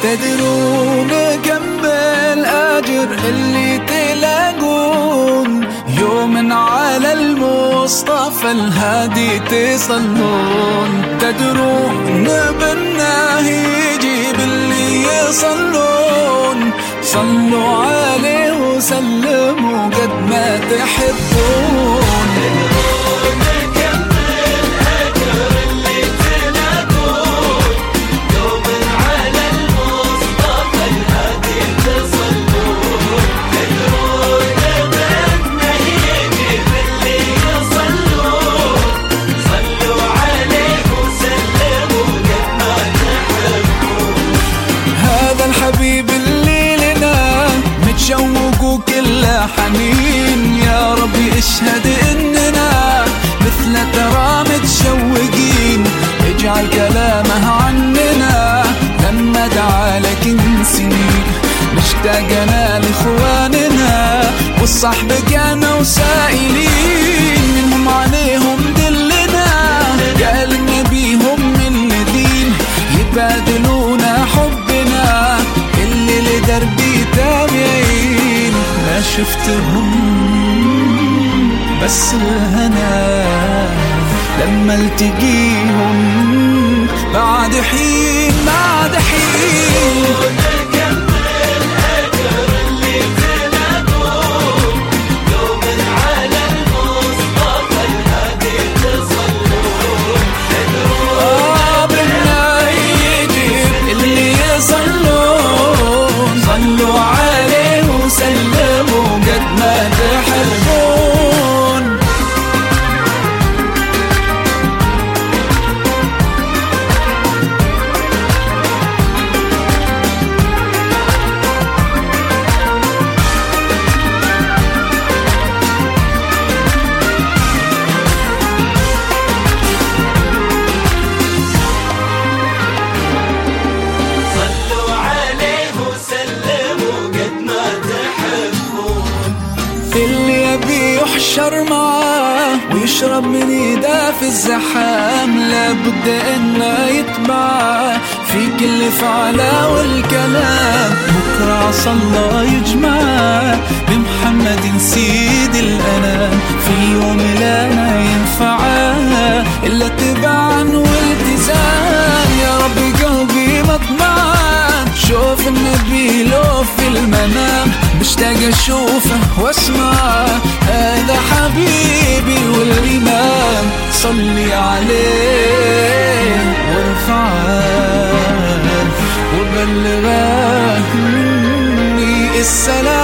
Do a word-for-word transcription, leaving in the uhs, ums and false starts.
تدرون كم بالأجر اللي تلاقون يوم على المصطفى الهادي تصلون. تدرون بالناه يجيب اللي يصلون، صلوا عليه وسلموا قد ما تحبون. الحبيب اللي لنا متشوق وكله حنين، يا ربي اشهد اننا مثل ترى متشوقين. اجعل كلامه عننا لما دعا لك من سنين. مشتاقنا لاخواننا والصحب كانوا سائلين، منهم عليهم دلنا قال النبي هم من دين يبادلونا حبنا اللي لدربي تابعين. ما شفتهم بس الهنا لما التقيهم بعد حين بعد حين. صلوا عليه وسلموا قد ما تحبون. اللي يبي يحشر معاه ويشرب من ايده في الزحام لابد انه يتبع في كل فعله والكلام. بكره عسى الله يجمع بمحمد سيد الانام، في يوم لا ما ينفعه الا اتباعا والتزام. يا رب قلبي مطمعان شوف النبي لو في المنام، مشتاق اشوفه واسمعه هذا حبيبي والامام. صلي عليه وارفعه وبلغه مني السلام.